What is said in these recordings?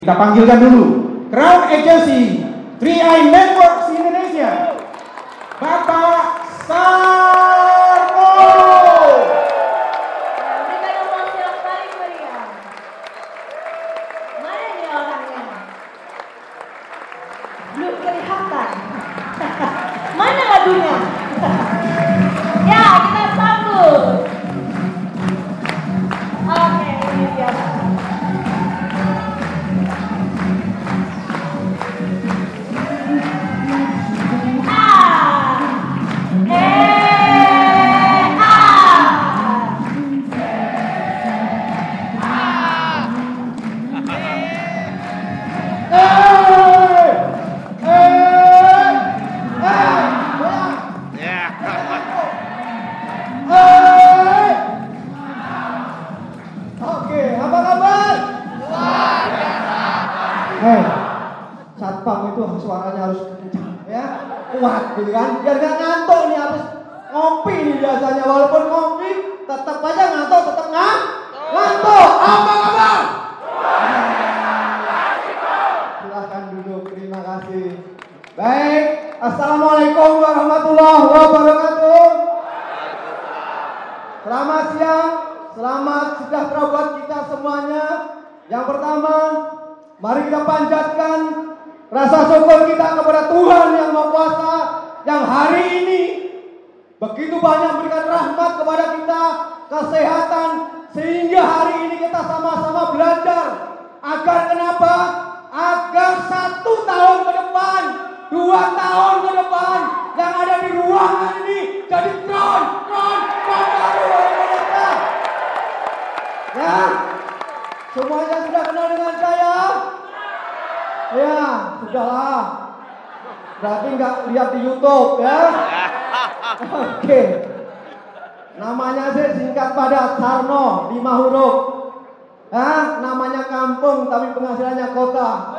Kita panggilkan dulu Crown Agency 3i Networks Indonesia, Bapak Sarmo. Berikan emosi yang paling meriah. Mana nih orangnya? Belum kelihatan. Mana lagunya? Ya, kita sambut. Oke, ini dia. Satpam itu suaranya harus kencang ya, kuat gitu kan, biar gak ngantuk nih habis ngopi nih biasanya, walaupun ngopi tetap aja ngantuk, tetap ngantuk. Apa kabar? Silahkan duduk, terima kasih. Baik, assalamualaikum warahmatullahi wabarakatuh. Selamat siang, selamat sejahtera buat kita semuanya. Yang pertama, mari kita panjatkan rasa syukur kita kepada Tuhan Yang Maha Kuasa yang hari ini begitu banyak memberikan rahmat kepada kita, kesehatan, sehingga hari ini kita sama-sama belajar agar kenapa? Agar 1 tahun ke depan, 2 tahun ke depan yang ada di ruangan ini jadi kron baru Indonesia. Ya, semuanya sudah kenal dengan saya? Ya, sudahlah. Berarti nggak lihat di YouTube ya? Oke. Namanya sih singkat padat, Sarno, 5 huruf. Namanya kampung tapi penghasilannya kota.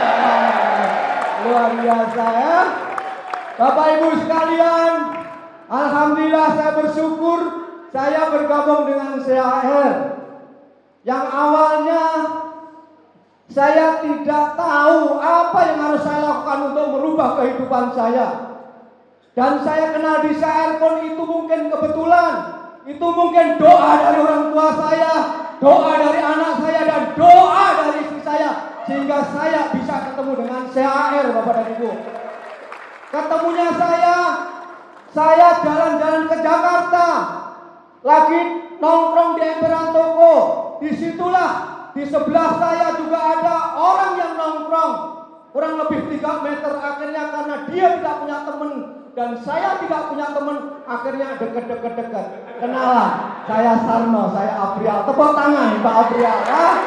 Luar biasa ya. Bapak Ibu sekalian, alhamdulillah saya bersyukur saya bergabung dengan CHR. Yang awalnya saya tidak tahu apa yang harus saya lakukan untuk merubah kehidupan saya. Dan saya kenal di CHR pun itu mungkin kebetulan. Itu mungkin doa dari orang tua saya, doa dari anak saya, dan doa dari istri saya. Sehingga saya bisa ketemu dengan CHR, Bapak dan Ibu. Ketemunya saya jalan-jalan ke Jakarta. Lagi nongkrong di emperan toko. Disitulah di sebelah saya juga ada orang yang nongkrong. Kurang lebih 3 meter. Akhirnya karena dia tidak punya teman dan saya tidak punya teman, akhirnya deket-deket. Kenalan, saya Sarno, saya Abrial. Tepuk tangan Pak Abrial.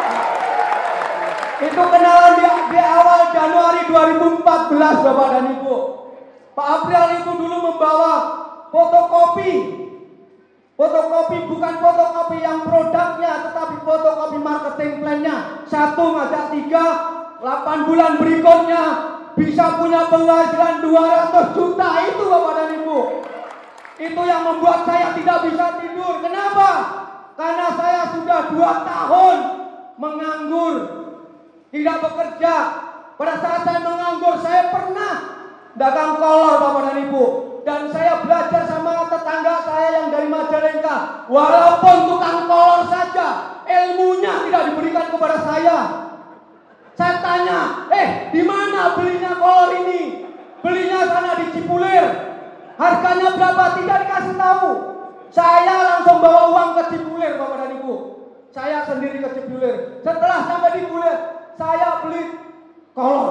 Itu kenalan di awal Januari 2014 Bapak dan Ibu. Pak Abrial itu dulu membawa fotokopi. Fotokopi bukan fotokopi yang produknya, tetapi fotokopi marketing plan-nya. 1 ngajak 3, 8 bulan berikutnya bisa punya penghasilan 200 juta. Itu Bapak dan Ibu. Itu yang membuat saya tidak bisa tidur. Kenapa? Karena saya sudah 2 tahun menganggur, tidak bekerja. Pada saat saya menganggur, saya pernah dagang kolor Bapak dan Ibu. Dan saya belajar sama tetangga saya yang dari Majalengka. Walaupun tukang kolor saja, ilmunya tidak diberikan kepada saya. Saya tanya, di mana belinya kolor ini? Belinya sana di Cipulir. Harganya berapa? Tidak dikasih tahu. Saya langsung bawa uang ke Cipulir, Bapak dan Ibu. Saya sendiri ke Cipulir. Setelah sampai di Cipulir, saya beli kolor.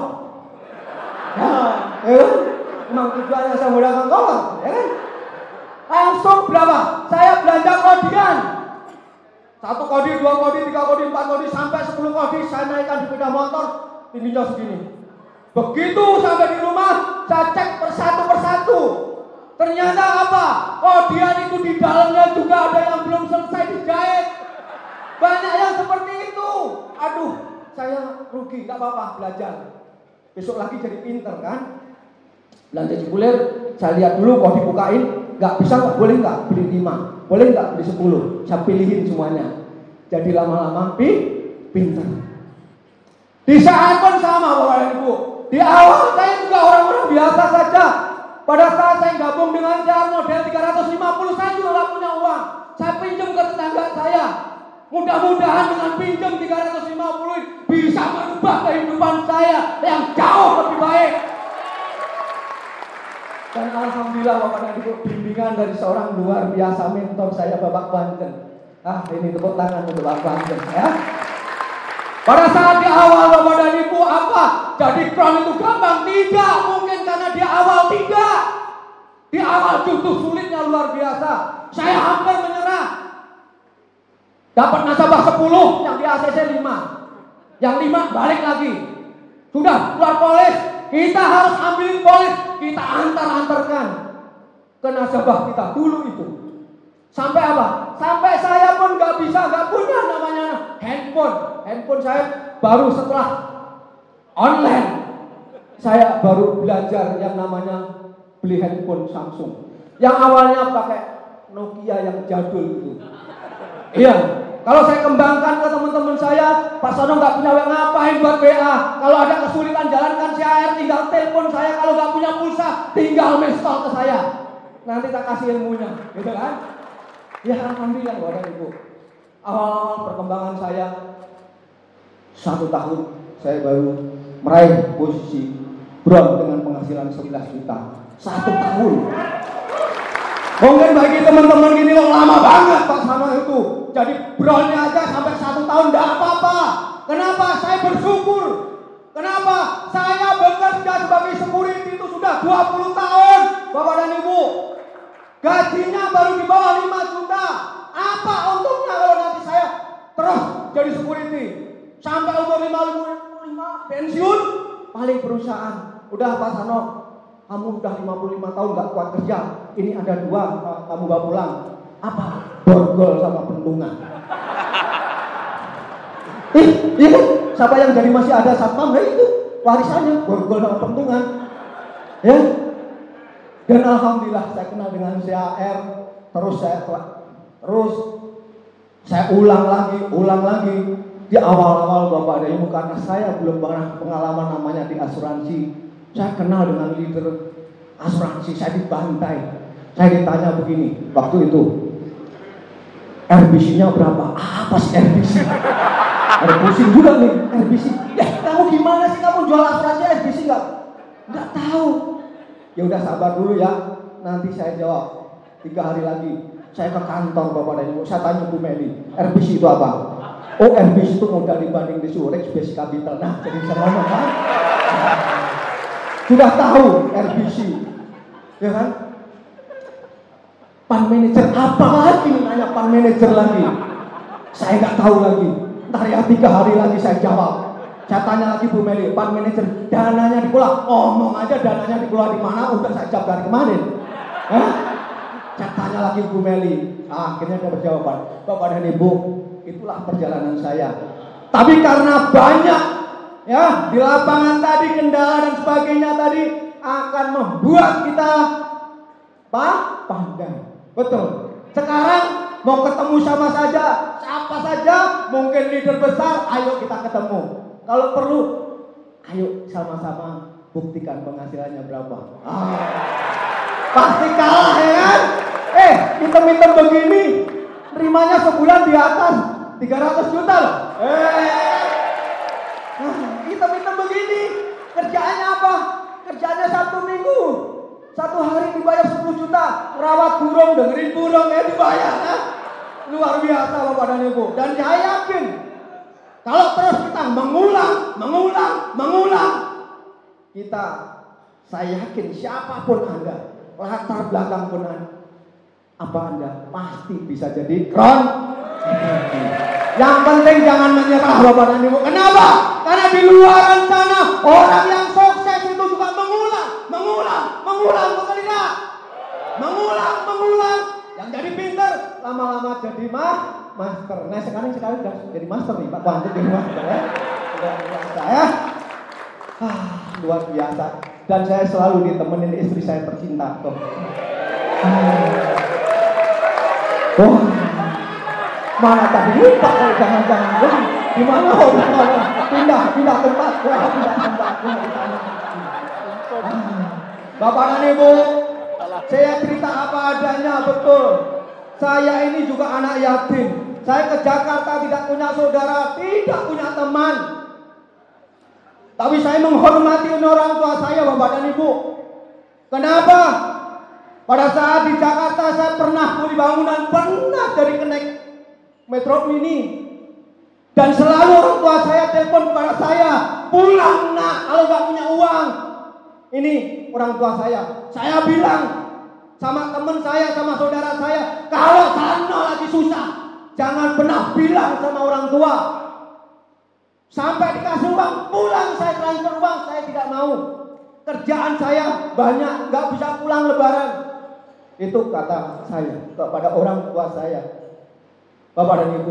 Memang tujuannya saya menggunakan kolor, ya kan? Langsung berapa? Saya belanja kodian. 1 kodi, 2 kodi, 3 kodi, 4 kodi, sampai 10 kodi. Saya naikkan di sepeda motor, tingginya segini. Begitu sampai di rumah, saya cek persatu. Ternyata apa? Kodian itu di dalamnya juga ada yang belum selesai dijahit. Banyak yang seperti itu. Aduh, saya rugi, gak apa-apa, belajar. Besok lagi jadi pinter kan? Belanja Cipulir, saya lihat dulu kok dibukain, nggak bisa nggak, boleh nggak beli 5, boleh nggak beli 10, saya pilihin semuanya. Jadi lama-lama pinter. Di saat pun sama Bapak dan Ibu. Di awal saya juga orang-orang biasa saja. Pada saat saya gabung dengan CR model 350, saya juga gak punya uang. Saya pinjam ke tetangga saya. Mudah-mudahan dengan pinjam 350 bisa merubah kehidupan saya yang jauh lebih baik. Dan alhamdulillah Bapak dan Ibu, bimbingan dari seorang luar biasa mentor saya Bapak Banten. Ini tepuk tangan untuk Bapak Banten ya. Pada saat di awal Bapak dan Ibu apa? Jadi crown itu gampang? Tidak, mungkin karena di awal tidak. Di awal justru sulitnya luar biasa. Saya hampir menyerah. Dapat nasabah 10, yang di ACC 5. Yang 5 balik lagi. Sudah keluar polis, kita harus ambil polis, kita antar-antarkan ke nasabah kita dulu itu. Sampai apa? Sampai saya pun gak punya namanya handphone. Handphone saya baru setelah online. Saya baru belajar yang namanya beli handphone Samsung. Yang awalnya pakai Nokia yang jadul itu. Iya. Kalau saya kembangkan ke teman-teman saya, Pak Sono gak punya ngapain buat WA. Kalau ada kesulitan jalankan CR, tinggal telepon saya. Kalau gak punya pulsa, tinggal miss call ke saya. Nanti tak kasih ilmunya, gitu kan? Ya alhamdulillah Bapak dan Ibu. Awal-awal perkembangan saya 1 tahun saya baru meraih posisi bron dengan penghasilan 11 juta 1 tahun. Mungkin bagi teman-teman gini loh lama banget Pak sama itu. Jadi bronnya aja sampai 1 tahun tidak apa-apa. Kenapa? Saya bersyukur. Kenapa? Saya bekerja sebagai security itu sudah 20 tahun Bapak dan Ibu. Gajinya baru di bawah 5 juta. Apa untungnya kalau nanti saya terus jadi security? Sampai umur 55 pensiun, paling perusahaan. Udah Pak Sano, kamu udah 55 tahun gak kuat kerja. Ini ada 2, kamu bawa pulang. Apa? Borgol sama pentungan. Iya kan? Siapa yang jadi masih ada satpam? Ya itu warisannya, borgol sama pentungan. Ya. Dan alhamdulillah saya kenal dengan CAR. Terus saya ulang lagi. Di awal-awal Bapak dan Ibu, karena saya belum pernah pengalaman namanya di asuransi. Saya kenal dengan leader asuransi, saya dibantai. Saya ditanya begini, waktu itu RBC-nya berapa? Apa sih RBC? Ada pusing juga nih RBC. Kamu gimana sih kamu jual asuransi RBC nggak tahu? Ya udah sabar dulu ya. Nanti saya jawab 3 hari lagi. Saya ke kantor Bapak dan Ibu. Saya tanya Bu Meli, RBC itu apa? Oh, RBC itu modal dibanding di Surex base capital. Nah, jadi bisa ngomong kan? Sudah tahu RBC, ya kan? Pan manager apa lagi? Nanya pan manager lagi. Saya nggak tahu lagi. Ntar ya 3 hari lagi saya jawab. Saya tanya lagi Bu Meli, pan manager dananya dikelola. Ngomong aja dananya dikelola di mana? Udah saya jawab dari kemarin. Saya tanya lagi Bu Meli. Akhirnya dia berjawaban. Bapak dan Ibu, itulah perjalanan saya. Tapi karena banyak ya di lapangan tadi kendala dan sebagainya tadi akan membuat kita pandai. Betul. Sekarang mau ketemu sama saja, siapa saja, mungkin leader besar, ayo kita ketemu. Kalau perlu, ayo sama-sama buktikan penghasilannya berapa. Pasti kalah ya kan? Hitam-hitam begini, terimanya sebulan di atas 300 juta loh. Hitam-hitam begini, kerjaannya apa? Kerjaannya 1 minggu, 1 hari dibayar 10 juta. Merawat burung, dengerin burung ya dibayar kan? Luar biasa Bapak dan Ibu. Dan saya yakin kalau terus kita mengulang, saya yakin siapapun Anda, latar belakang pun Anda pasti bisa jadi crown. Yang penting jangan menyerah Bapak dan Ibu. Kenapa? Karena di luar sana orang yang sukses itu juga mengulang bekerja. Mengulang. Yang jadi pintar lama-lama jadi master. Nah sekarang udah jadi master nih Pak Wanjut jadi master ya. Luar biasa ya. Luar biasa. Dan saya selalu ditemenin istri saya tercinta tuh. Mana tadi lupa kalau jangan-jangan. Gimana? pindah tempat. Bapak dan Ibu, saya cerita apa adanya, betul. Saya ini juga anak yatim. Saya ke Jakarta tidak punya saudara, tidak punya teman. Tapi saya menghormati orang tua saya, Bapak dan Ibu. Kenapa? Pada saat di Jakarta saya pernah kuli bangunan, pernah jadi kenek Metro Mini. Dan selalu orang tua saya telepon kepada saya, pulang nak kalau gak punya uang. Ini orang tua saya. Saya bilang sama teman saya, sama saudara saya, kalau sana lagi susah, jangan pernah bilang sama orang tua. Sampai dikasih uang, pulang saya transfer uang, saya tidak mau. Kerjaan saya banyak, gak bisa pulang lebaran. Itu kata saya kepada orang tua saya. Bapak dan Ibu,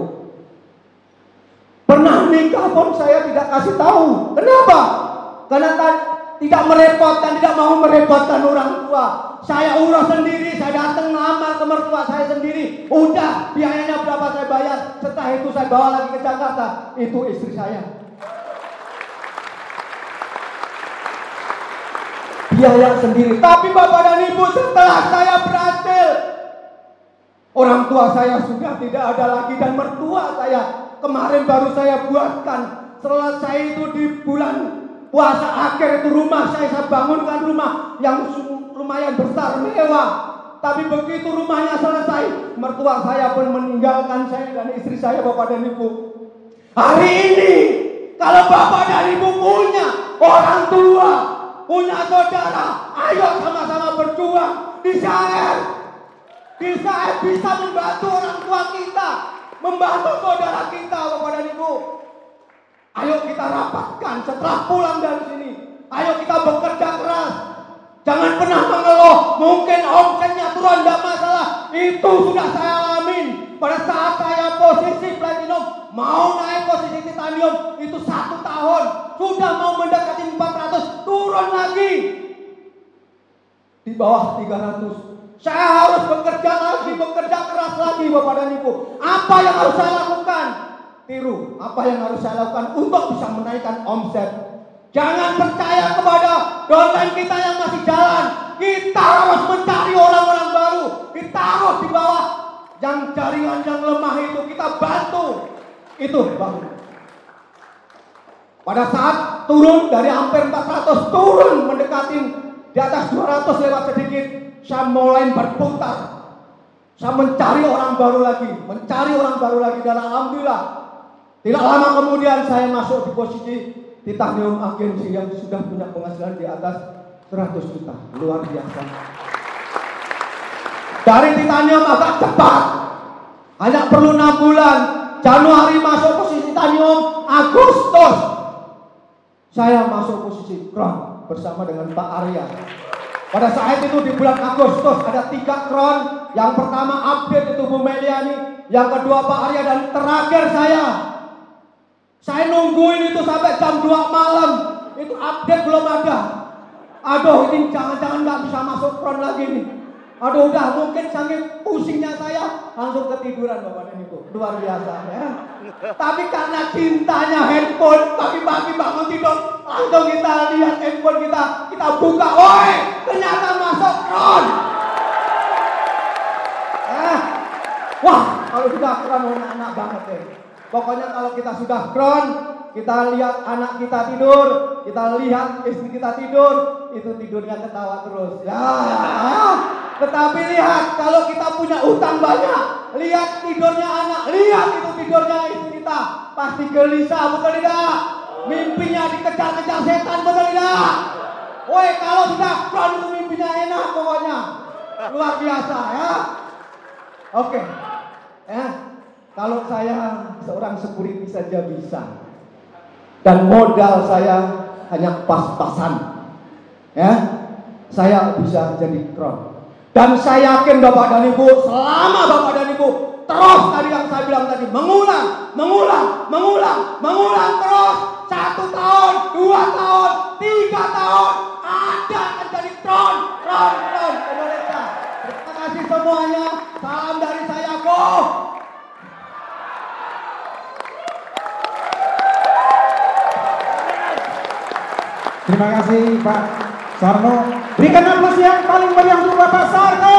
pernah nikah pun saya tidak kasih tahu. Kenapa? Karena tidak merepotkan, tidak mau merepotkan orang tua. Saya urus sendiri, saya datang ngelamar ke mertua saya sendiri. Udah, biayanya berapa saya bayar. Setelah itu saya bawa lagi ke Jakarta. Itu istri saya. Biaya sendiri. Tapi Bapak dan Ibu, setelah saya berhasil, orang tua saya sudah tidak ada lagi. Dan mertua saya kemarin baru saya buatkan. Selesai itu di bulan puasa akhir itu rumah saya bangunkan rumah yang lumayan besar, mewah. Tapi begitu rumahnya selesai, mertua saya pun meninggalkan saya dan istri saya, Bapak dan Ibu. Hari ini, kalau Bapak dan Ibu punya orang tua, punya saudara, ayo sama-sama berjuang. Di Israel bisa membantu orang tua kita, membantu saudara kita, Bapak dan Ibu. Ayo kita rapatkan setelah pulang dari sini. Ayo kita bekerja keras. Jangan pernah mengeluh. Mungkin omsetnya turun, tidak masalah. Itu sudah saya alamin. Pada saat saya posisi platinum, mau naik posisi titanium, itu 1 tahun. Sudah mau mendekati 400, turun lagi. Di bawah 300. Saya harus bekerja lagi, bekerja keras lagi, Bapak dan Ibu. Apa yang harus saya lakukan? Tiru apa yang harus saya lakukan untuk bisa menaikkan omset. Jangan percaya kepada dosen kita yang masih jalan. Kita harus mencari orang-orang baru. Kita harus di bawah yang jaringan yang lemah itu kita bantu. Itu bangun. Pada saat turun dari hampir 400 turun mendekati di atas 200 lewat sedikit, saya mulai berputar. Saya mencari orang baru lagi, dan alhamdulillah tidak lama kemudian saya masuk di posisi titanium agensi yang sudah punya penghasilan di atas 100 juta. Luar biasa. Dari titanium agak cepat. Hanya perlu 6 bulan. Januari masuk posisi titanium, Agustus saya masuk posisi crown bersama dengan Pak Arya. Pada saat itu di bulan Agustus ada 3 crown. Yang pertama update itu Bu Meliani, yang kedua Pak Arya, dan terakhir saya nungguin itu sampai jam 2 malam. Itu update belum ada. Aduh, ini jangan-jangan gak bisa masuk front lagi nih. Aduh, udah mungkin saking pusingnya saya langsung ketiduran, Bapak dan Ibu. Luar biasa ya. Tapi karena cintanya handphone, pagi-pagi bangun tidur, langsung kita lihat handphone kita buka. Woi, ternyata masuk front. Wah, kalau sudah front enak banget ya. Pokoknya kalau kita sudah crown, kita lihat anak kita tidur, kita lihat istri kita tidur, itu tidurnya ketawa terus. Ya. Tetapi lihat, kalau kita punya utang banyak, lihat tidurnya anak, lihat itu tidurnya istri kita, pasti gelisah, betul tidak? Mimpinya dikejar-kejar setan, betul tidak? Woi, kalau sudah crown itu mimpinya enak pokoknya. Luar biasa ya. Oke. Ya. Kalau saya seorang security saja bisa, dan modal saya hanya pas-pasan, ya, saya bisa jadi crown. Dan saya yakin Bapak dan Ibu, selama Bapak dan Ibu terus tadi yang saya bilang tadi, mengulang terus, 1 tahun, 2 tahun, 3 tahun, ada akan jadi crown Indonesia. Terima kasih semuanya. Salam dari saya, Go. Terima kasih Pak Sarno. Berikan aplaus yang paling meriah untuk Bapak Sarno.